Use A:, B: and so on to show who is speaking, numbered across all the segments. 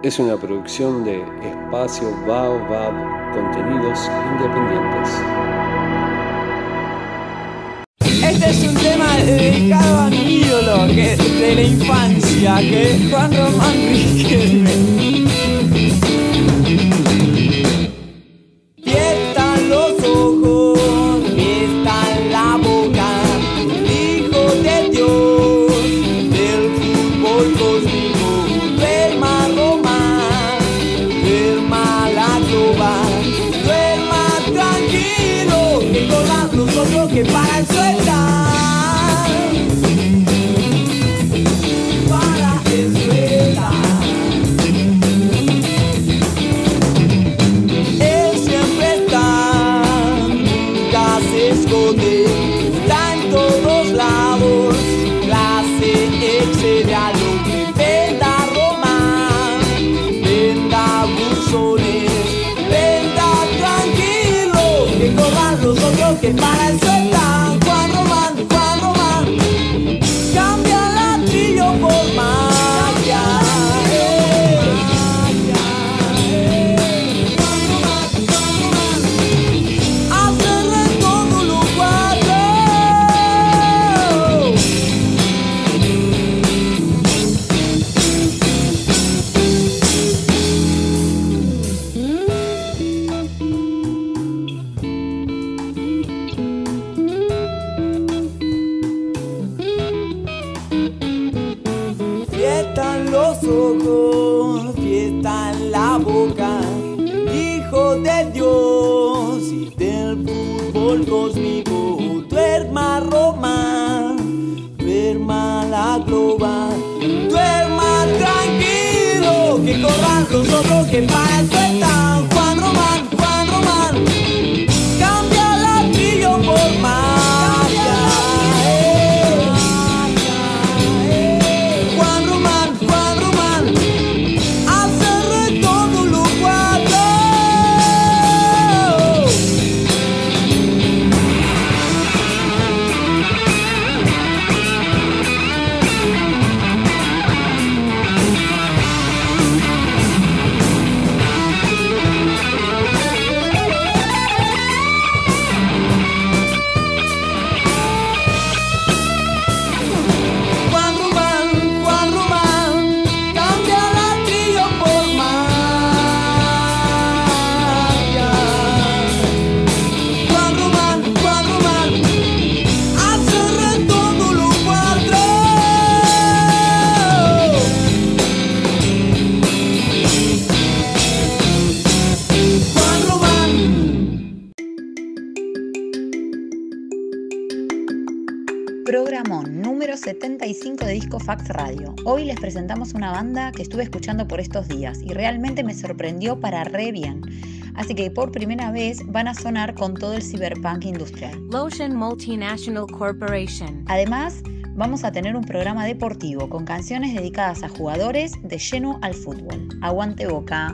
A: es una producción de Espacio Baobab, contenidos independientes.
B: Este es un tema dedicado a mi ídolo de la infancia, que es Juan Román Riquelme. Fiestan los ojos, fiestan la boca, hijo de Dios, del fútbol cósmico, duerma Román, duerma la global, duerma tranquilo, que corran los otros que para el suelta. Está en todos lados, clase excede a lo que venda Román, venda buzones, venda tranquilo, que corran los otros que para el sueltan. Juan Román, cambia ladrillo por magia. Fiestan los ojos, fiestan la boca, hijo de Dios y del fútbol cósmico. Duerma Román, duerma la global, duerma tranquilo, que corran los otros que para el sueltan. Juan Román, cambia ladrillo por magia.
C: Programón número 75 de Disco Fax Radio. Hoy les presentamos una banda que estuve escuchando por estos días y realmente me sorprendió para re bien. Así que por primera vez van a sonar con todo el cyberpunk industrial.
D: Lotion Multinational Corporation.
C: Además, vamos a tener un programa deportivo con canciones dedicadas a jugadores de lleno al fútbol. Aguante Boca.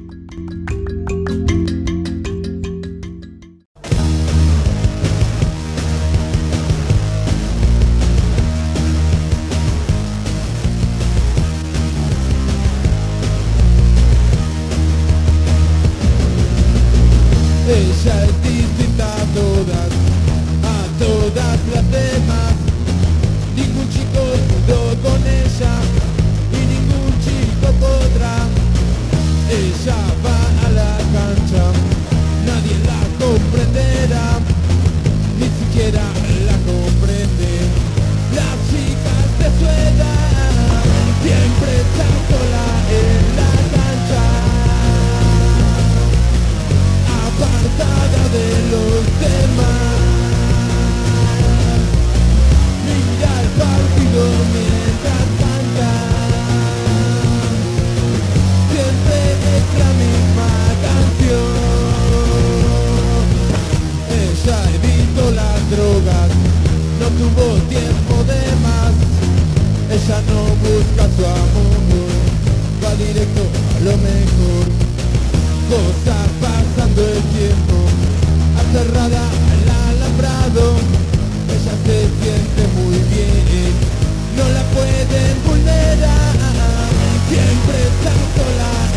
E: Ella es distinta a todas las demás. Ningún chico pudo con ella y ningún chico podrá. Ella va a la cancha, nadie la comprenderá, ni siquiera la comprende. Las chicas de su edad siempre están sola en la cancha, apartada de los demás. Mira el partido mientras canta, siempre es la misma canción. Ella evitó las drogas, no tuvo tiempo de más. Ella no busca su amor, va directo a lo mejor. Cosa pasando el tiempo, aterrada al alambrado. Ella se siente muy bien, no la pueden vulnerar. Siempre está sola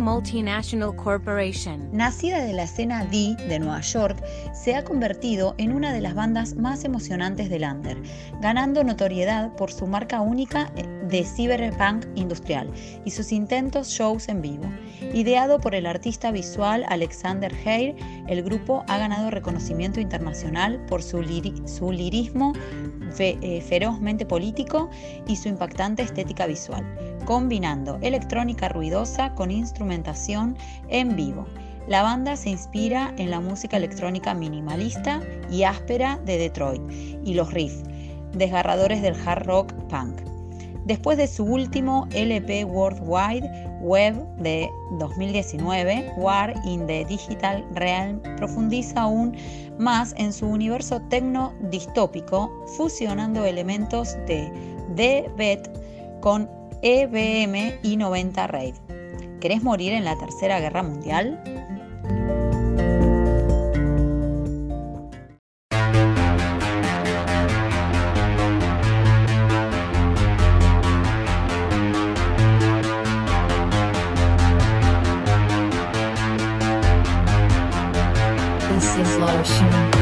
D: Multinational Corporation.
C: Nacida de la escena D de Nueva York, se ha convertido en una de las bandas más emocionantes del under, ganando notoriedad por su marca única de cyberpunk industrial y sus intentos shows en vivo. Ideado por el artista visual Alexander Hare, el grupo ha ganado reconocimiento internacional por su lirismo ferozmente político y su impactante estética visual, combinando electrónica ruidosa con instrumentación en vivo. La banda se inspira en la música electrónica minimalista y áspera de Detroit y los riffs desgarradores del hard rock punk. Después de su último LP World Wide Web de 2019, War in the Digital Realm profundiza aún más en su universo tecno distópico, fusionando elementos de D-Bet con EBM y 90 Rave. ¿Querés morir en la Tercera Guerra Mundial?
F: This is Lotion.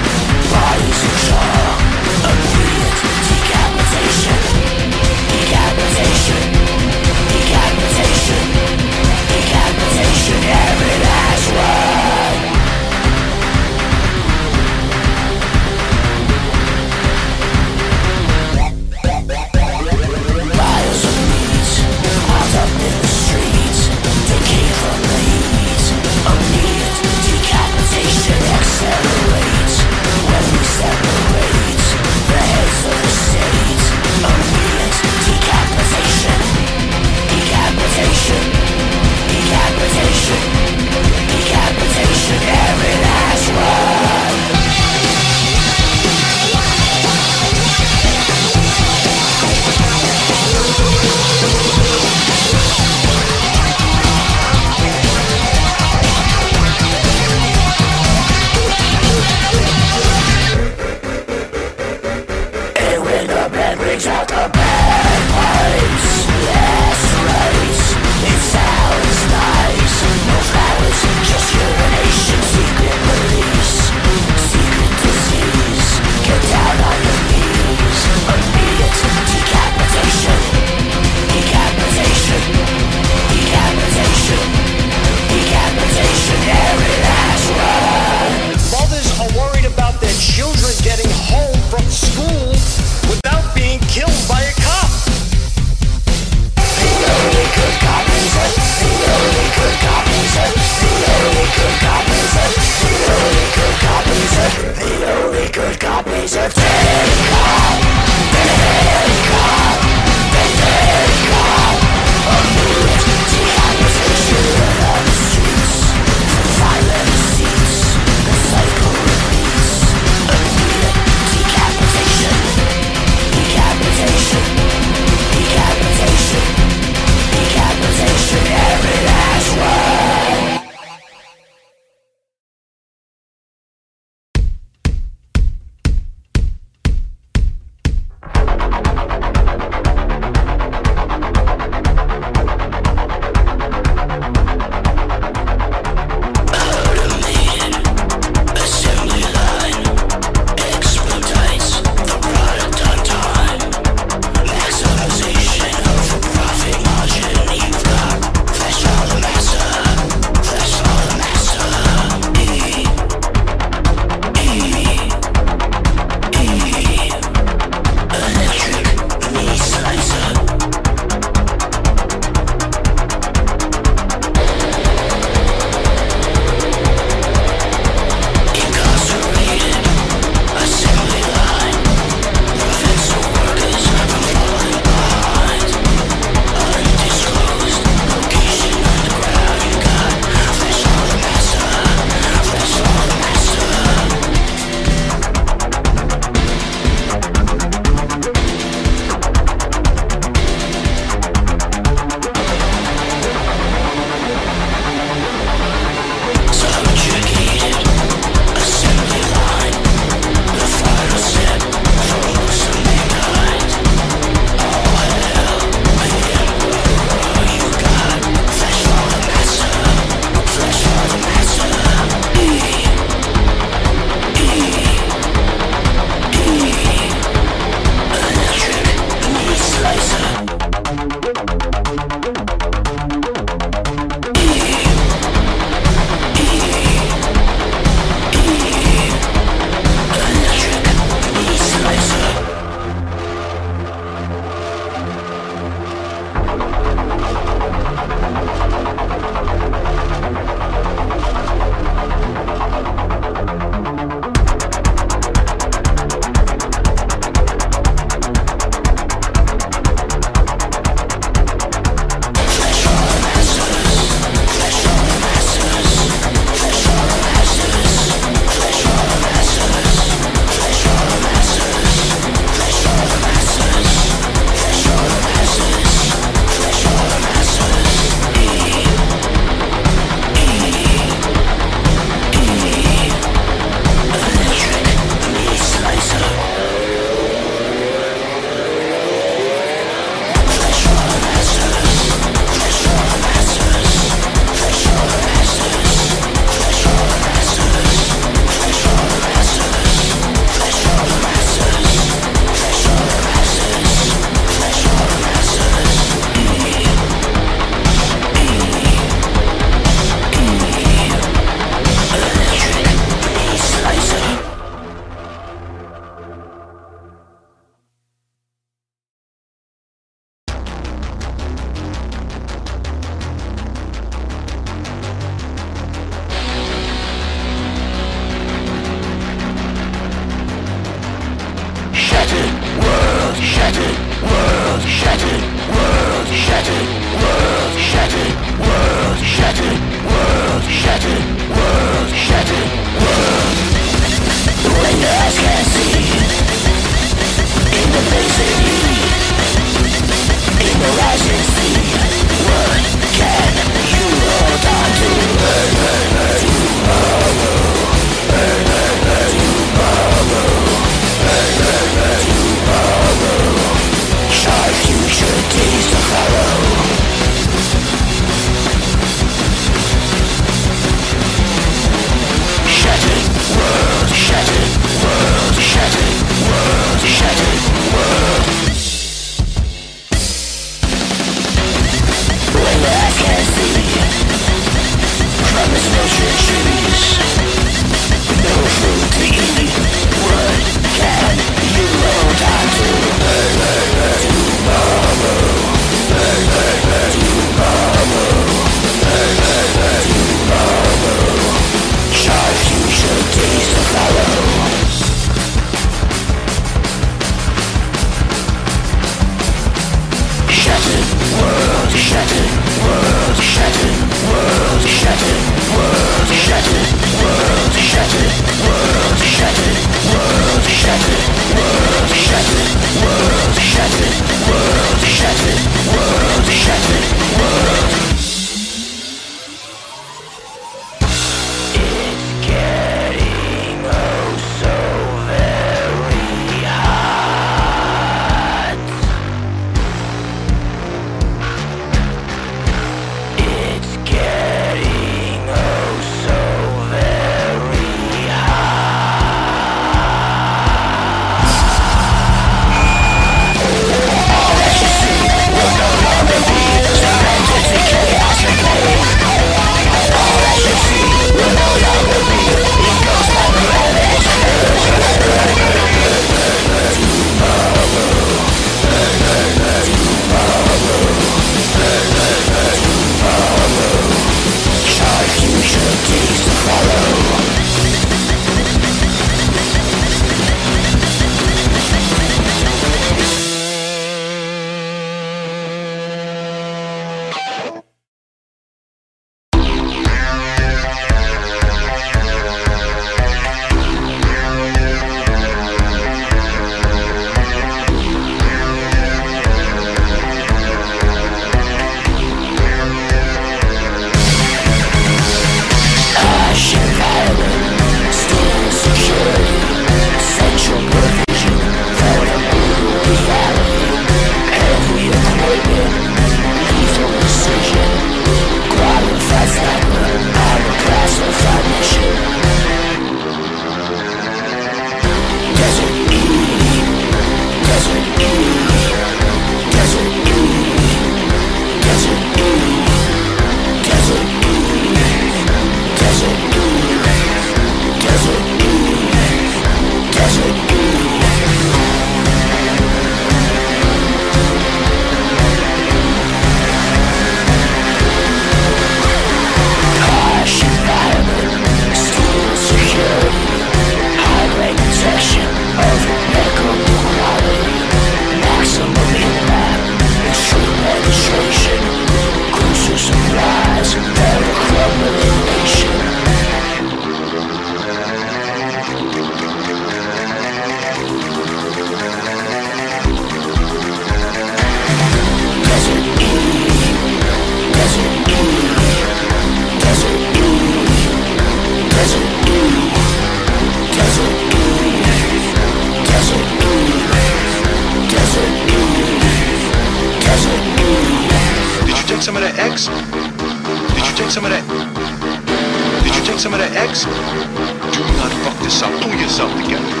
G: take some of that X? Did you take some of that? Did you take some of that X? Do not fuck this up. Pull yourself together.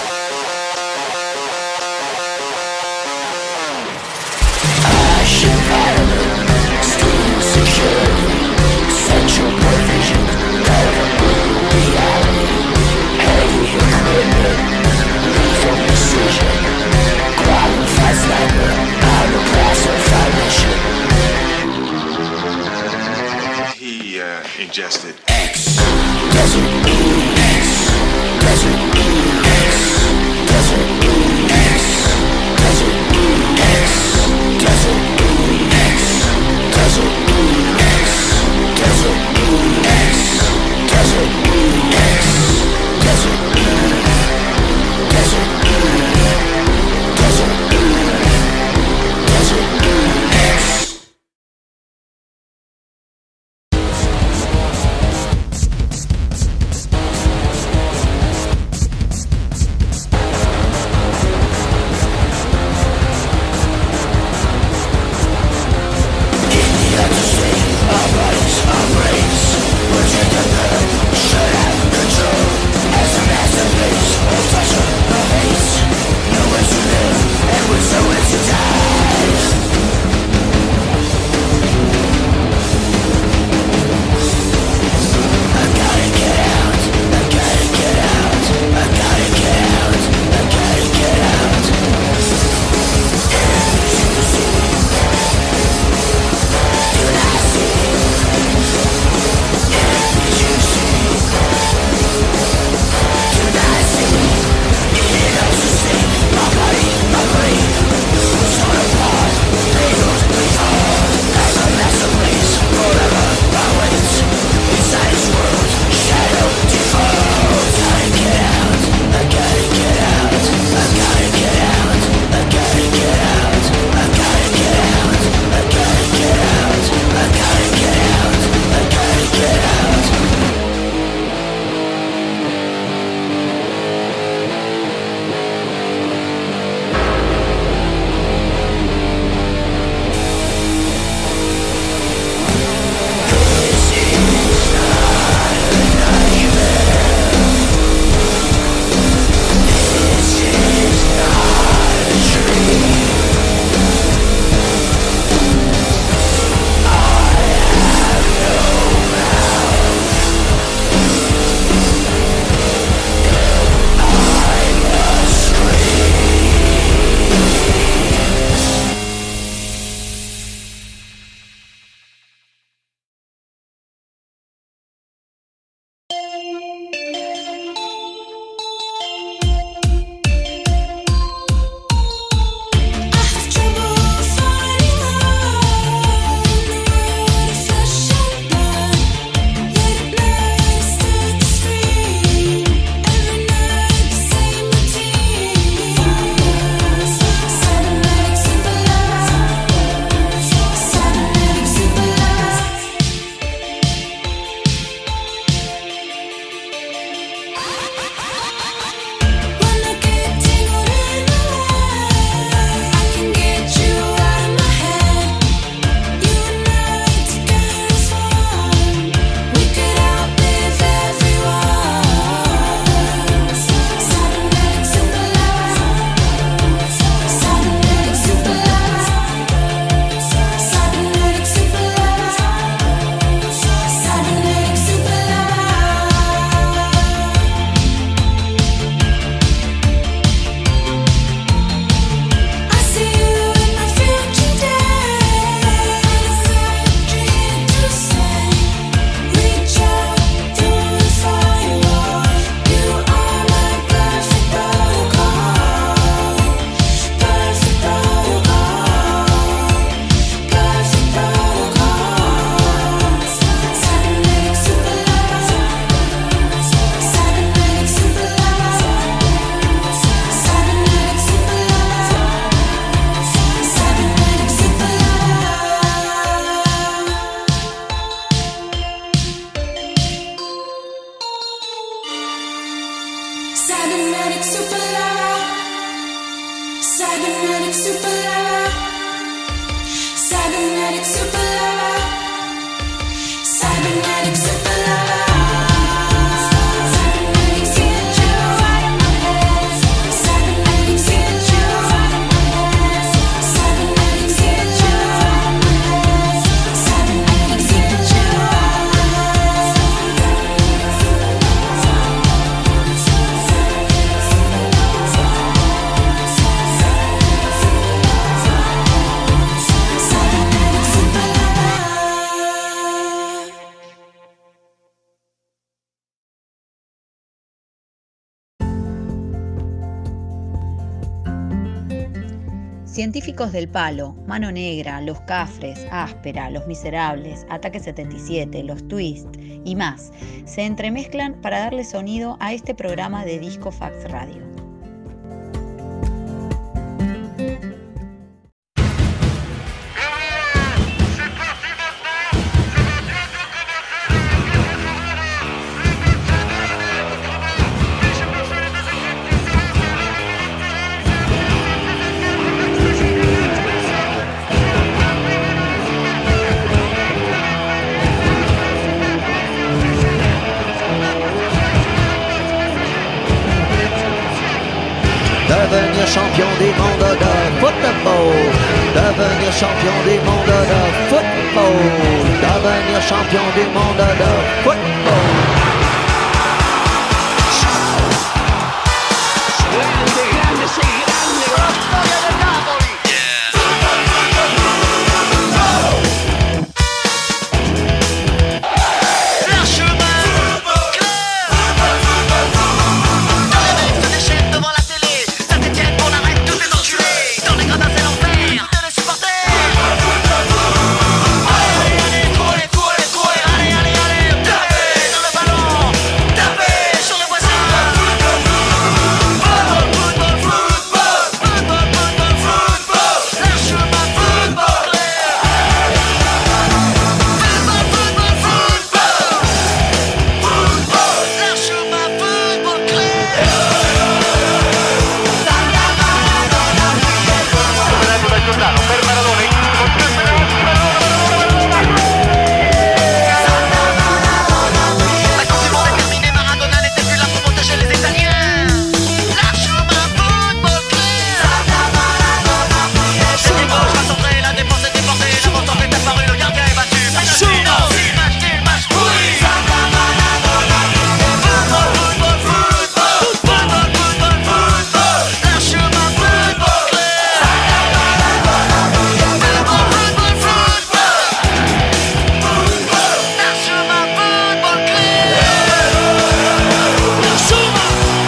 G: He ingested X. Desert E. X. Desert E. X. Desert E. X. Desert E. X. Desert E. X. Desert E. X. Desert E. X. Desert E. X. Desert E. Desert E. Desert E. Desert E. X.
H: Cybernetic super
C: Científicos del Palo, Mano Negra, Los Cafres, Áspera, Los Miserables, Ataque 77, Los Twist y más se entremezclan para darle sonido a este programa de Disco Fax Radio.
H: Devenir champion du monde de football. Devenir champion du monde de football. Devenir champion du monde de football. Grande, grande, sì, grande. La storia del Napoli. La chemin clair. Dans les mecs des chaînes devant la télé. Saint-Etienne pour l'arrêt, tous les enculés. Dans les gradins c'est l'enfer de les supporters. Allez, allez, courez, courez, courez. Allez, allez, allez, tapez dans le ballon. Tapez sur les voisins. Football, football, football. Football, football, football. La chemin football clair. Football, football, football. Football, la chemin football clair. La Coupe du Monde est terminée, Maradona n'était plus là pour protéger les Italiens. La chemin football clair. C'était gauche, rassemblé, la défense est déportée, l'avant-centre est apparu, le gardien est battu. Match pourri. Football, football, football. Football, football, football. La chemin football clair. Football, football, football. La chemin football clair. La chemin.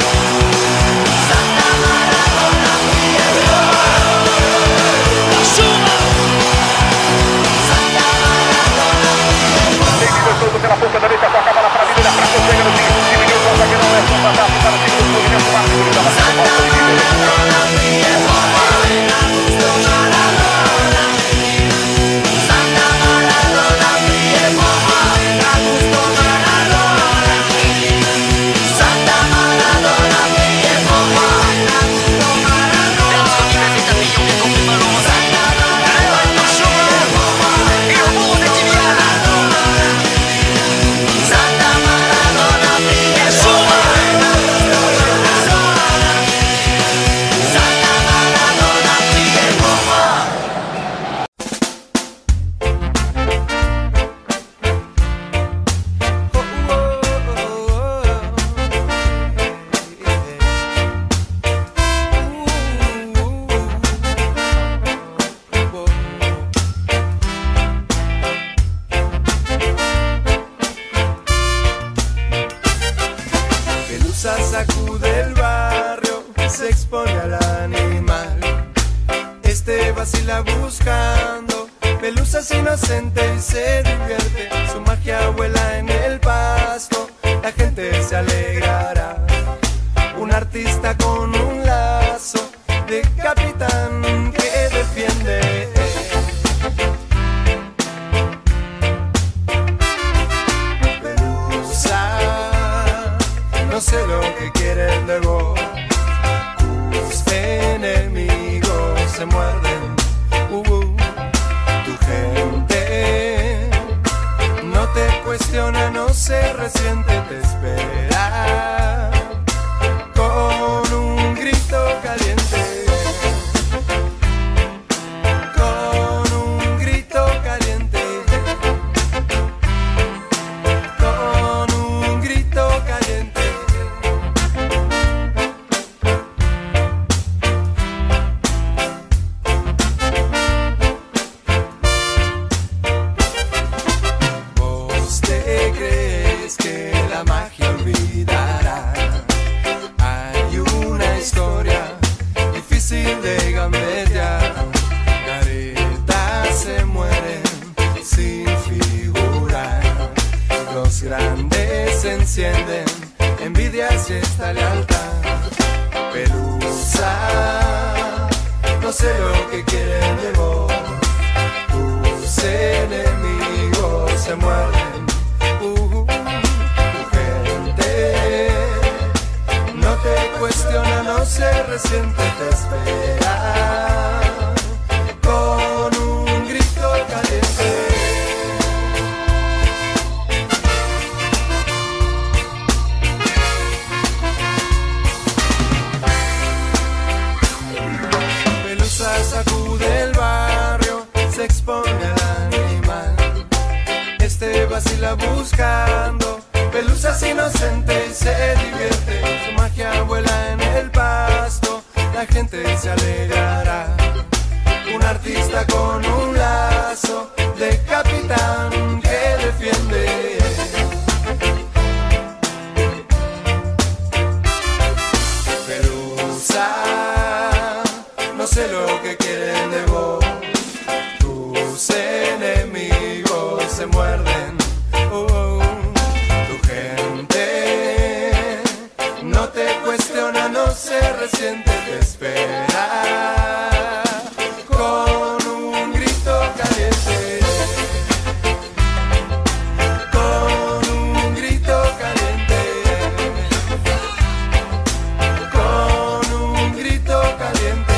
E: Pelusa sacude el barrio, se expone al animal. Este vacila buscando pelusas inocente y se divierte. Su magia vuela en el pasto, la gente se alegrará. Un artista con un lazo de capitán que defiende. Pelusa, no sé lo que quieres luego. Tus enemigos se muerden. Tu gente no te cuestiona, no se resiente, te espera con un
I: encienden envidias y esta lealtad. Pelusa, no sé lo que quieren de vos. Tus enemigos se muerden. Tu gente no te cuestiona, no se resiente, te espera con un grito caliente. Sacude el barrio, se expone al animal. Este vacila buscando pelusas inocentes y se divierte. Su magia vuela en el pasto, la gente se alegrará. Un artista con un lazo de capitán que defiende. Pelusa, no sé lo que quieren de vos. Tus enemigos se muerden. Tu gente no te cuestiona, no se resiente, te espera con un grito caliente. Con un grito caliente. Con un grito caliente.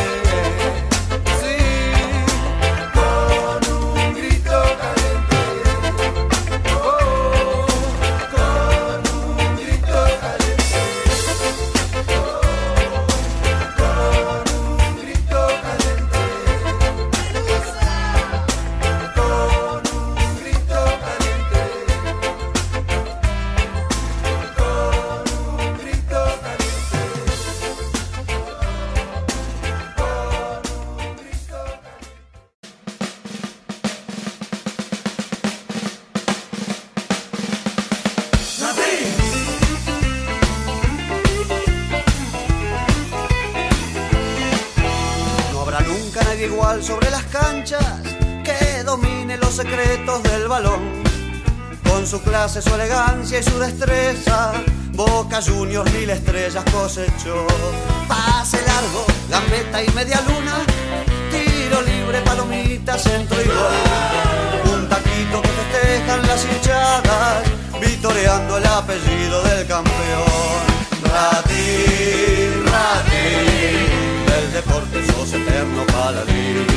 J: Igual sobre las canchas, que domine los secretos del balón. Con su clase, su elegancia y su destreza, Boca Juniors 1000 estrellas cosechó. Pase largo, gambeta y media luna, tiro libre, palomita, centro y gol. Un taquito que festejan las hinchadas, vitoreando el apellido del campeón. Ratín, ratín, del deporte sos eterno paladín.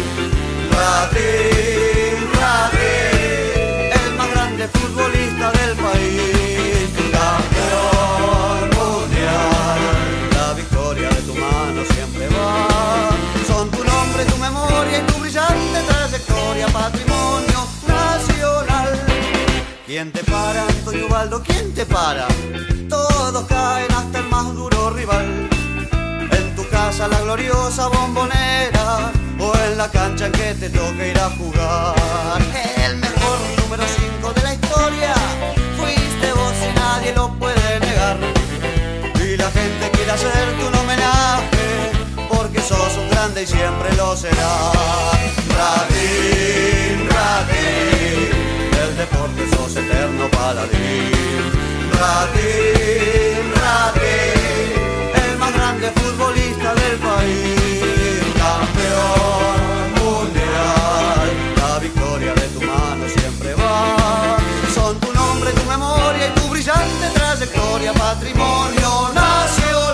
J: Ratín, ratín, el más grande futbolista del país. Campeón mundial, la victoria de tu mano siempre va. Son tu nombre, tu memoria y tu brillante trayectoria, patrimonio nacional. ¿Quién te para, Antonio Ubaldo? ¿Quién te para? Todos caen hasta el más duro rival. En tu casa la gloriosa Bombonera, o en la cancha en que te toca ir a jugar. El mejor número 5 de la historia fuiste vos y nadie lo puede negar. Y la gente quiere hacerte un homenaje, porque sos un grande y siempre lo serás. Ratín, ratín, del deporte sos eterno paladín. Ratín, ratín, el más grande futbolista del país. Campeón mundial, la victoria de tu mano siempre va. Son tu nombre, tu memoria y tu brillante trayectoria, patrimonio nacional.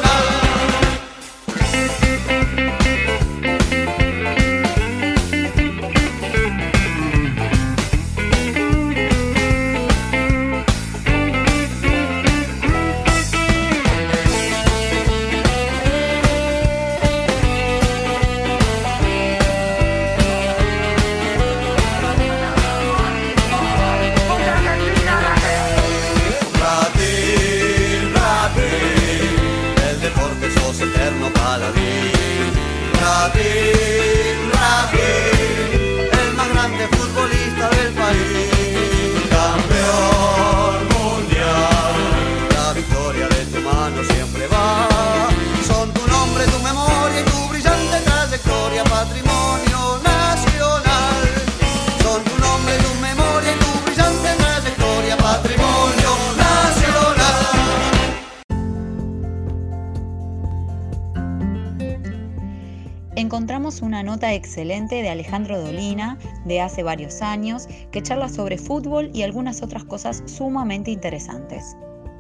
C: encontramos una nota excelente de Alejandro Dolina de hace varios años que charla sobre fútbol y algunas otras cosas sumamente interesantes.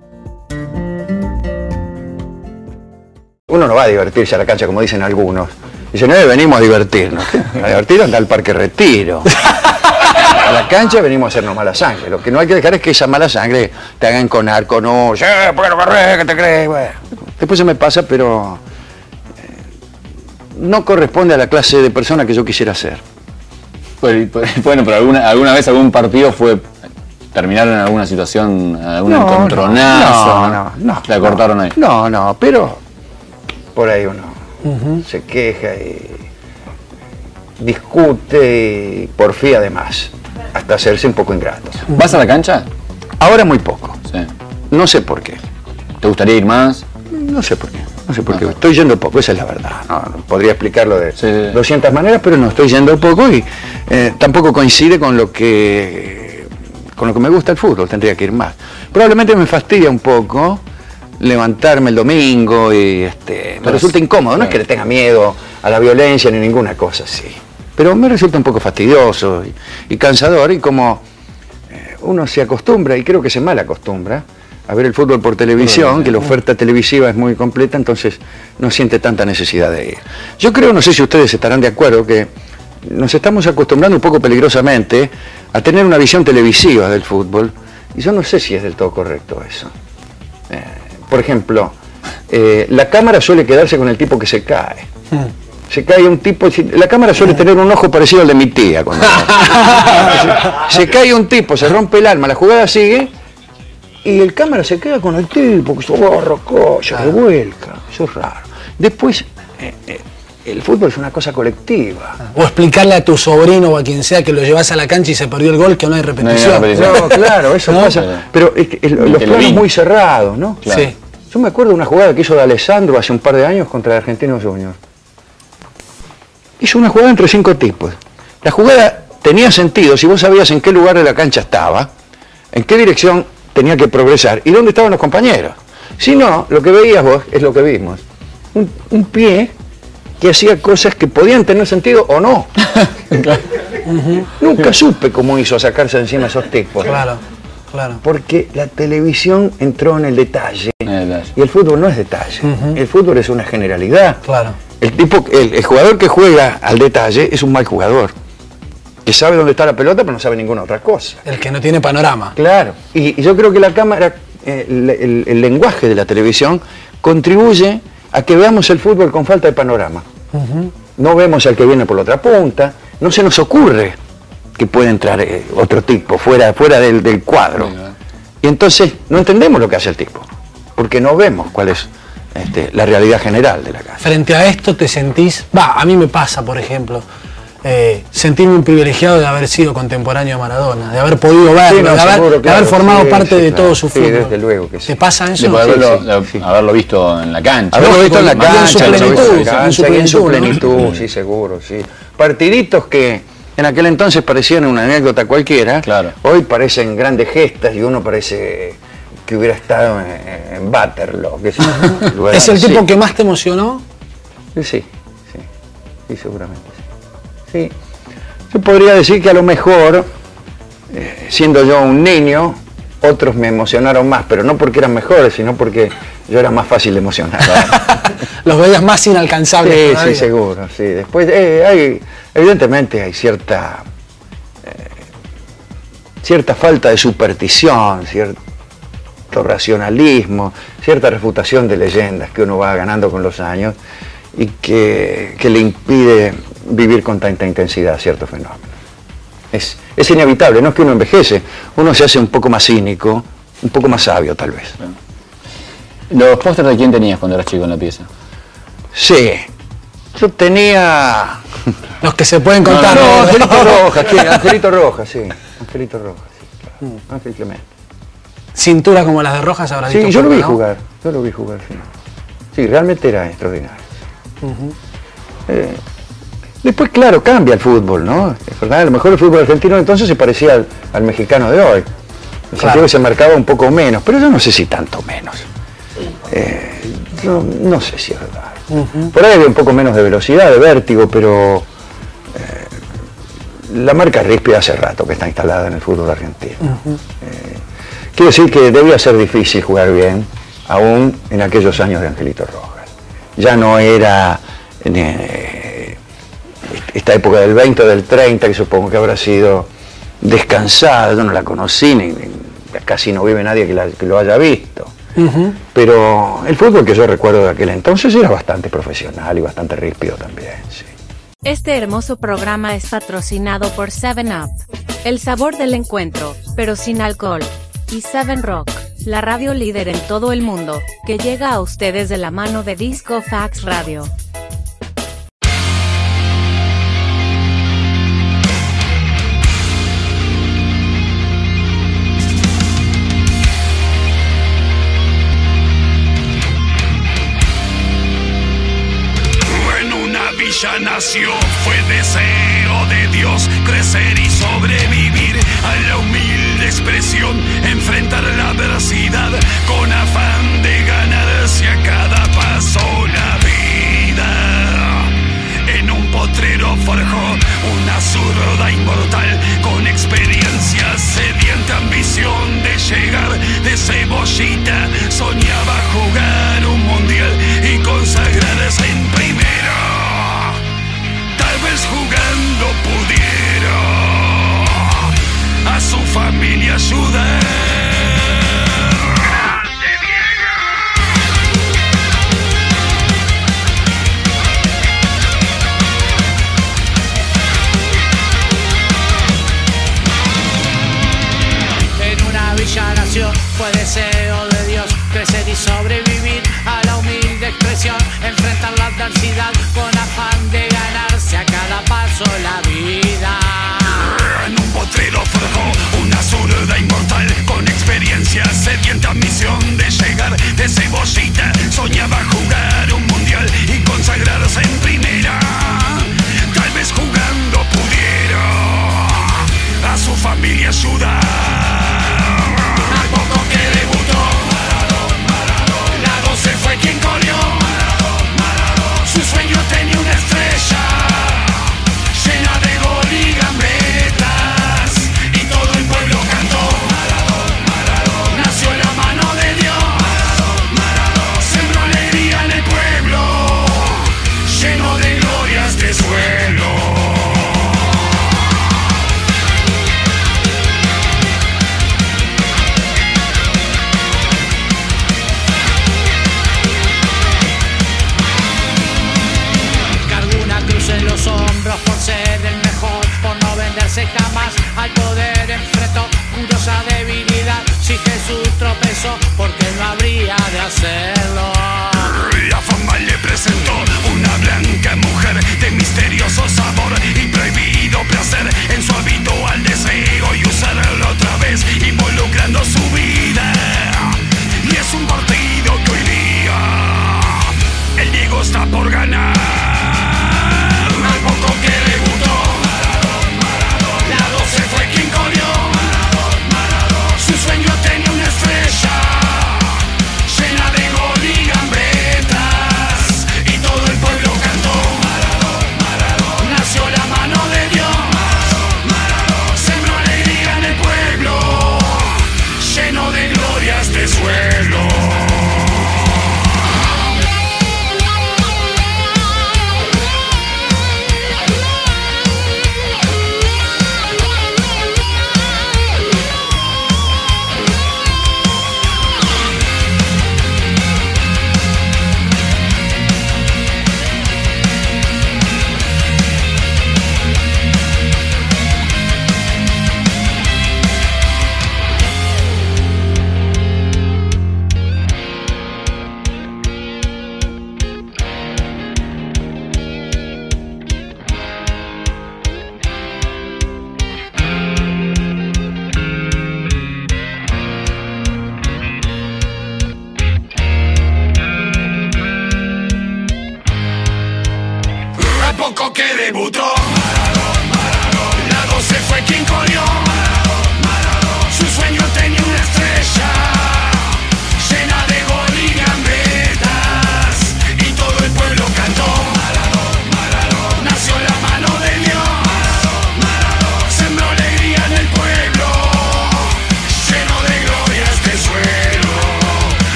K: Uno no va a divertirse a la cancha como dicen algunos. Dicen, venimos a divertirnos. A divertirnos anda al Parque Retiro. A la cancha venimos a hacernos mala sangre. Lo que no hay que dejar es que esa mala sangre te haga enconar con ¿por qué no corres? ¿Qué te crees? Bueno, después se me pasa, pero no corresponde a la clase de persona que yo quisiera ser.
L: Bueno, pero alguna vez algún partido terminaron en alguna situación, algún encontronazo.
K: No.
L: La cortaron ahí.
K: No, pero por ahí uno se queja y discute y porfía además, hasta hacerse un poco ingrato.
L: ¿Vas a la cancha?
K: Ahora muy poco.
L: Sí.
K: No sé por qué.
L: ¿Te gustaría ir más?
K: No sé por qué. Estoy yendo poco, esa es la verdad. No podría explicarlo de 200 maneras, pero no, estoy yendo poco y tampoco coincide con lo que me gusta el fútbol, tendría que ir más. Probablemente me fastidia un poco levantarme el domingo y me resulta incómodo, no es que le tenga miedo a la violencia ni ninguna cosa así, pero me resulta un poco fastidioso y cansador, y como uno se acostumbra, y creo que se mal acostumbra, a ver el fútbol por televisión, que la oferta televisiva es muy completa, entonces no siente tanta necesidad de ir. Yo creo, no sé si ustedes estarán de acuerdo, que nos estamos acostumbrando un poco peligrosamente a tener una visión televisiva del fútbol, y yo no sé si es del todo correcto eso. Por ejemplo, la cámara suele quedarse con el tipo que se cae. Se cae un tipo, la cámara suele tener un ojo parecido al de mi tía. Se cae un tipo, se rompe el alma, la jugada sigue y el cámara se queda con el tipo que se revuelca, eso es raro. Después, el fútbol es una cosa colectiva.
M: O explicarle a tu sobrino o a quien sea que lo llevas a la cancha y se perdió el gol, que no hay repetición.
K: No, claro, eso pasa. Pero los planos muy cerrados, ¿no?
M: Claro. Sí.
K: Yo me acuerdo de una jugada que hizo de Alessandro hace un par de años contra el Argentino Junior. Hizo una jugada entre 5 tipos. La jugada tenía sentido si vos sabías en qué lugar de la cancha estaba, en qué dirección tenía que progresar y dónde estaban los compañeros. Si no, lo que veías vos es lo que vimos. Un pie que hacía cosas que podían tener sentido o no. Nunca supe cómo hizo sacarse de encima a esos tipos.
M: Claro.
K: Porque la televisión entró en el detalle. Y el fútbol no es detalle. El fútbol es una generalidad.
M: Claro.
K: El jugador que juega al detalle es un mal jugador. Que sabe dónde está la pelota, pero no sabe ninguna otra cosa.
M: El que no tiene panorama.
K: Claro. Y yo creo que la cámara, el lenguaje de la televisión contribuye a que veamos el fútbol con falta de panorama. No vemos al que viene por la otra punta, no se nos ocurre que puede entrar otro tipo fuera del cuadro. Y entonces no entendemos lo que hace el tipo, porque no vemos cuál es la realidad general de la cancha.
M: Frente a esto te sentís, a mí me pasa, por ejemplo, sentirme un privilegiado de haber sido contemporáneo a Maradona, de haber podido verlo, de haber formado parte de todo su fútbol.
K: Desde luego que sí.
M: ¿Te pasa eso?
L: De haberlo visto en la cancha.
K: Haberlo visto en la cancha, en su plenitud, sí, seguro, sí. Partiditos que en aquel entonces parecían una anécdota cualquiera, hoy parecen grandes gestas y uno parece que hubiera estado en Waterloo.
M: ¿Es el tipo que más te emocionó?
K: Sí, seguramente. Sí. Yo podría decir que a lo mejor, siendo yo un niño, otros me emocionaron más, pero no porque eran mejores, sino porque yo era más fácil de emocionar.
M: Los veías más inalcanzables.
K: Sí, seguro, sí. Después evidentemente hay cierta falta de superstición, cierto racionalismo, cierta refutación de leyendas que uno va ganando con los años y que le impide vivir con tanta intensidad ciertos fenómenos. Es inevitable, no es que uno envejece, uno se hace un poco más cínico, un poco más sabio tal vez.
L: ¿Los pósters de quién tenías cuando eras chico en la pieza?
K: Sí, yo tenía...
M: Los que se pueden contar.
K: No, Angelito Rojas, Angelito Rojas, sí, claro. Ángel Clemente.
M: ¿Cintura como las de Rojas habrá dicho?
K: Sí, yo lo vi jugar, sí. Sí, realmente era extraordinario. Después, claro, cambia el fútbol, ¿no? Es verdad, a lo mejor el fútbol argentino entonces se parecía al mexicano de hoy. El sentido que se marcaba un poco menos, pero yo no sé si tanto menos. Yo no sé si es verdad. Por ahí había un poco menos de velocidad, de vértigo, pero la marca Rispi hace rato que está instalada en el fútbol argentino. Quiero decir que debía ser difícil jugar bien, aún en aquellos años de Angelito Rojas. Ya no era esta época del 20 o del 30, que supongo que habrá sido descansada, yo no la conocí, casi no vive nadie que lo haya visto. Pero el fútbol que yo recuerdo de aquel entonces era bastante profesional y bastante ríspido también, sí.
D: Este hermoso programa es patrocinado por 7up, el sabor del encuentro, pero sin alcohol, y 7Rock, la radio líder en todo el mundo, que llega a ustedes de la mano de Disco Fax Radio.
N: Ya nació, fue deseo de Dios crecer y sobrevivir a la humilde expresión, enfrentar la adversidad con afán de ganarse a cada paso la vida. En un potrero forjó una zurda inmortal con experiencia, sedienta ambición de llegar de cebollita, soñaba jugar un mundial y consagrarse en primera. Jugando pudiera a su familia ayudar.
O: En una villa nació, fue deseo de Dios crecer y sobrevivir a la humilde expresión, enfrentar la adversidad con afán de ganarse a cada paso la vida.
N: En un potrero forjó una zurda inmortal con experiencia, sedienta misión de llegar de cebollita, soñaba jugar un mundial y consagrarse en primera. Tal vez jugando pudiera a su familia ayudar. A poco que debutó, la 12 fue quien corrió. Su sueño tenía una estrella llena de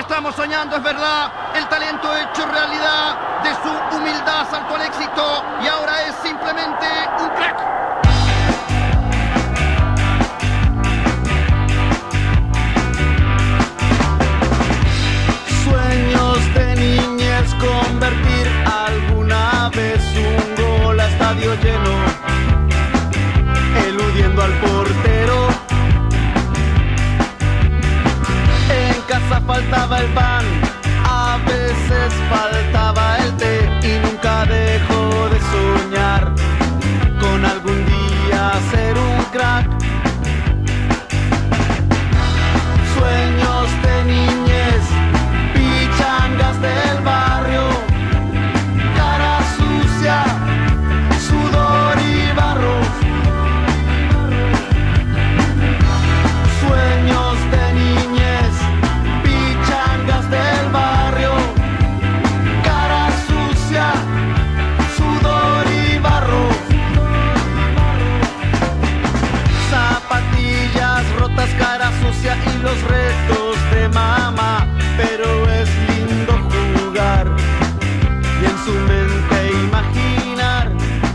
P: estamos soñando es verdad. El talento hecho realidad. De su humildad saltó al éxito y ahora es simplemente un crack.
B: Sueños de niñez, convertir alguna vez un gol a estadio lleno, eludiendo al portero. En casa faltaba el pan, a veces faltaba el té, y nunca dejó de soñar con algún día ser un crack. Sueños de niñez, pichangas del barrio, cara sucia, sudor y barro. Sueños de niñez, pichangas del barrio, cara sucia, sudor y barro. Zapatillas rotas, cara sucia y los restos de mamá. Pero es lindo jugar y en su mente imaginar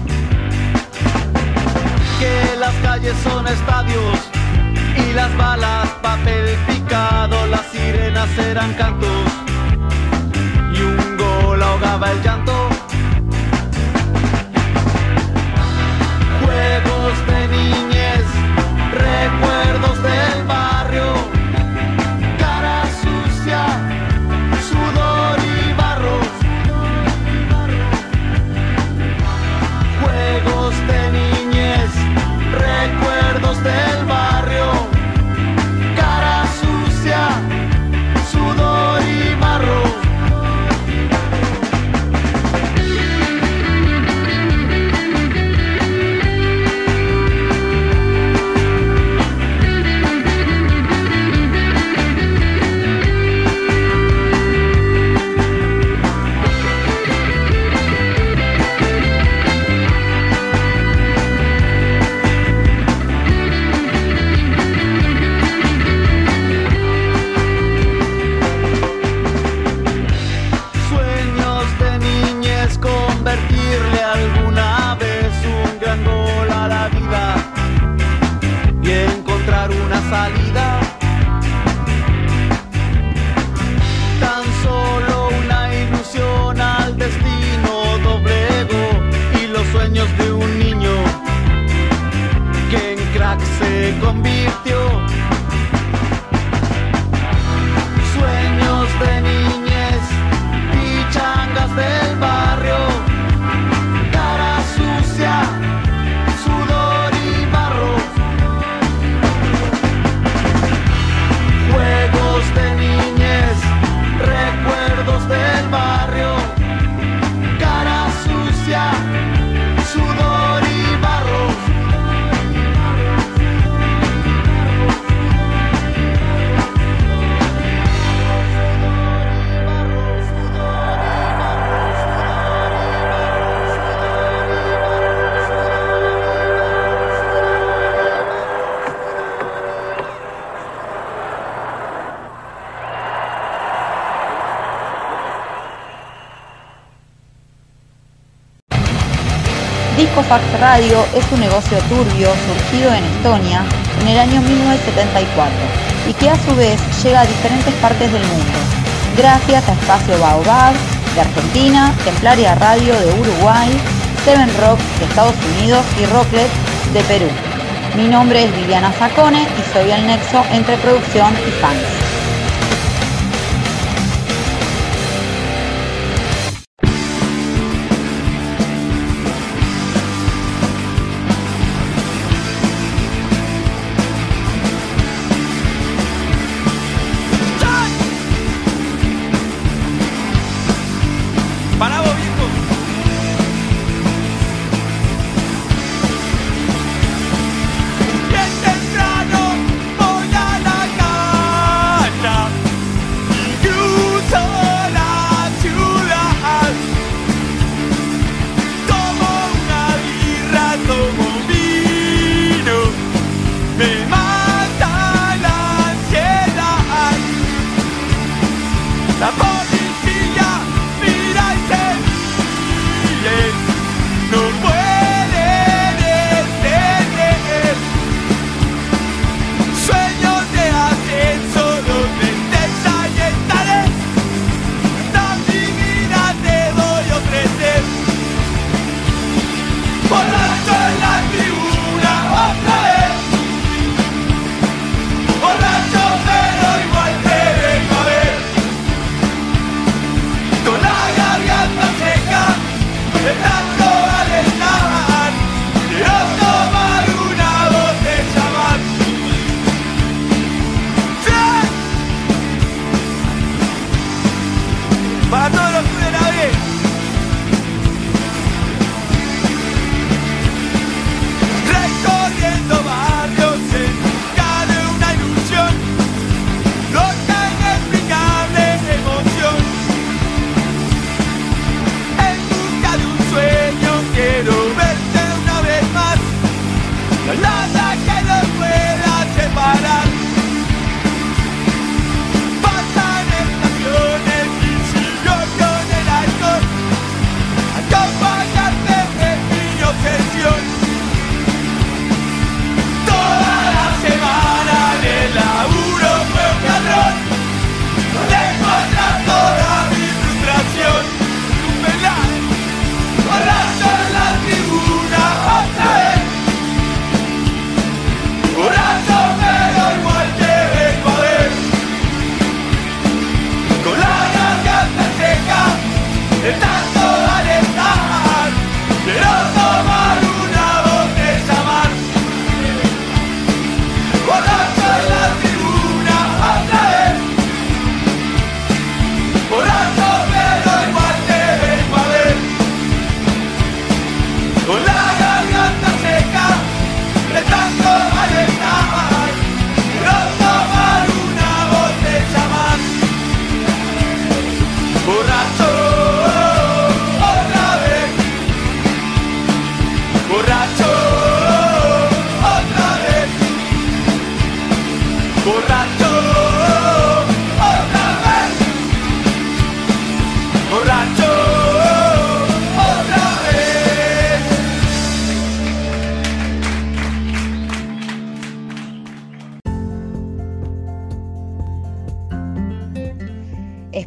B: que las calles son estadios y las balas papel picado, las sirenas eran cantos y un gol ahogaba el llanto. Juegos de niñez, recuerdos del barrio, cara sucia, sudor y barro. Juegos de niñez, recuerdos del barrio, cara sucia, sudor y barro. Sueños de niñez, convertirle alguna vez un gran gol a la vida y encontrar una salida. Tan solo una ilusión al destino doblego y los sueños de un niño que en crack se convirtió. Sueños de niñez, pichangas del barrio, cara sucia, sudor y barro. Juegos de niñez, recuerdos del barrio, cara sucia, sudor y barro.
C: Disco Fax Radio es un negocio turbio surgido en Estonia en el año 1974 y que a su vez llega a diferentes partes del mundo, gracias a Espacio Baobab de Argentina, Templaria Radio de Uruguay, Seven Rock de Estados Unidos y Rocklet de Perú. Mi nombre es Viviana Zacone y soy el nexo entre producción y fans.
B: Bien temprano voy a la calle.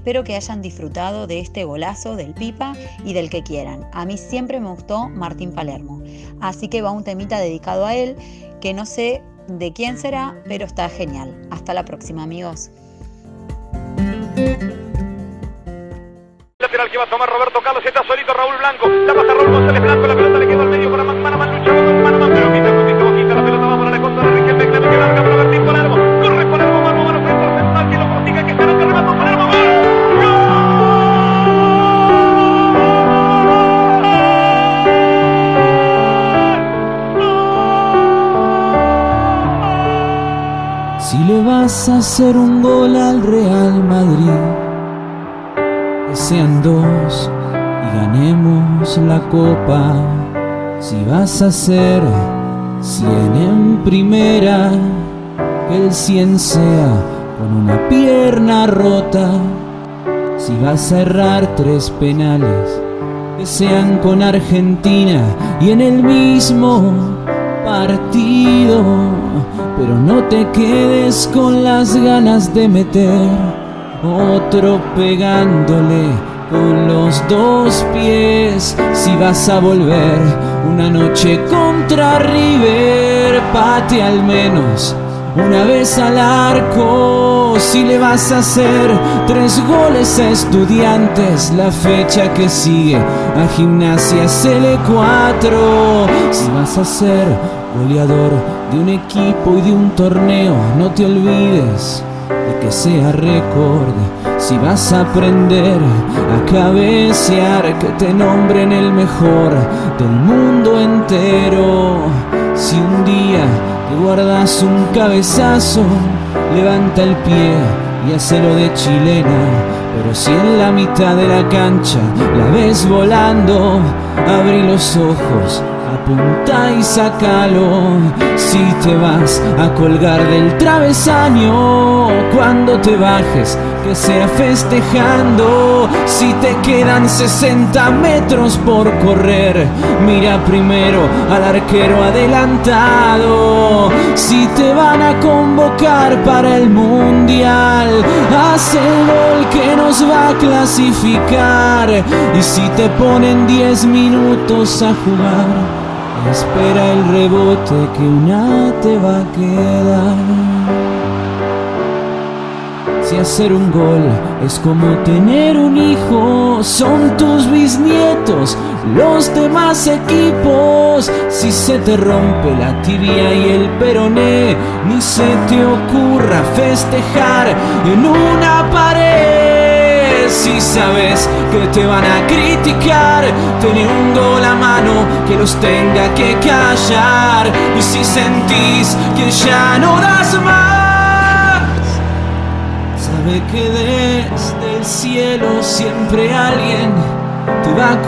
C: Espero que hayan disfrutado de este golazo del Pipa y del que quieran. A mí siempre me gustó Martín Palermo. Así que va un temita dedicado a él, que no sé de quién será, pero está genial. Hasta la próxima, amigos.
Q: Lateral que va a tomar Roberto Carlos, está solito Raúl Blanco, la pasa Raúl González Blanco, la pelota le quedó al medio para mano, lucha mano, pero quita la pelota, vamos a la contra de Riquelme, que larga para Martín Palermo, corre Palermo, mano, centro central, que lo prosiga, que está lo que remata Palermo,
R: gol. Si le vas a hacer un gol al Real Madrid, que sean 2 y ganemos la copa. Si vas a hacer 100 en primera, que el 100 sea con una pierna rota. Si vas a errar 3 penales, que sean con Argentina y en el mismo partido. Pero no te quedes con las ganas de meter otro pegándole con los 2 pies. Si vas a volver una noche contra River, pate al menos una vez al arco. Si le vas a hacer 3 goles a Estudiantes, la fecha que sigue a Gimnasia CL4. Si vas a ser goleador de un equipo y de un torneo, no te olvides de que sea récord. Si vas a aprender a cabecear, que te nombren el mejor del mundo entero. Si un día te guardas un cabezazo, levanta el pie y hacelo de chilena. Pero si en la mitad de la cancha la ves volando, abrí los ojos, apunta y sácalo. Si te vas a colgar del travesaño, cuando te bajes, que sea festejando. Si te quedan 60 metros por correr, mira primero al arquero adelantado. Si te van a convocar para el mundial, haz el gol que nos va a clasificar. Y si te ponen 10 minutos a jugar, espera el rebote que una te va a quedar. Si hacer un gol es como tener un hijo, son tus bisnietos los demás equipos. Si se te rompe la tibia y el peroné, ni se te ocurra festejar en una pared. Si sabes que te van a criticar, tener un gol a mano que los tenga que callar. Y si sentís que ya no das más, sabe que desde el cielo siempre alguien te va a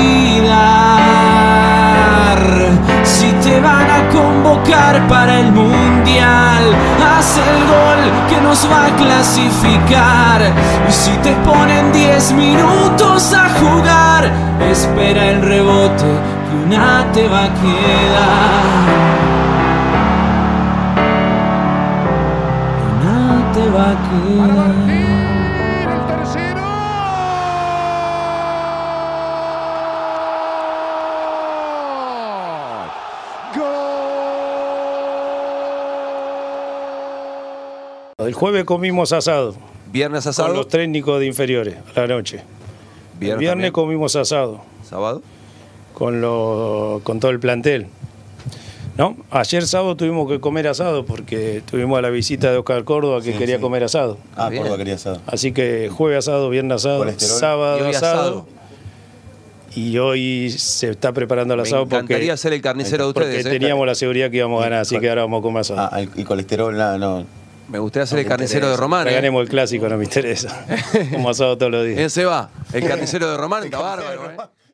R: cuidar. Si te van a convocar para el mundial, haz el gol que nos va a clasificar. Y si te ponen 10 minutos a jugar, espera el rebote que una te va a quedar. Una te va a quedar.
S: El jueves comimos asado.
T: ¿Viernes asado?
S: Con los técnicos de inferiores, a la noche. El viernes comimos asado.
T: ¿Sábado?
S: Con todo el plantel. ¿No? Ayer sábado tuvimos que comer asado porque tuvimos la visita de Oscar Córdoba que quería comer asado.
U: Córdoba quería asado.
S: Así que jueves asado, viernes asado, sábado asado. Y hoy se está preparando el asado porque...
T: Me encantaría ser el carnicero de ustedes.
S: Porque teníamos la seguridad que íbamos a ganar, así que ahora vamos a comer asado.
U: Y colesterol, no.
T: Me gustaría ser el carnicero de Román.
S: Ganemos el clásico, no me interesa. Como asado todos los días.
T: Ese va, el carnicero de Román, está bárbaro.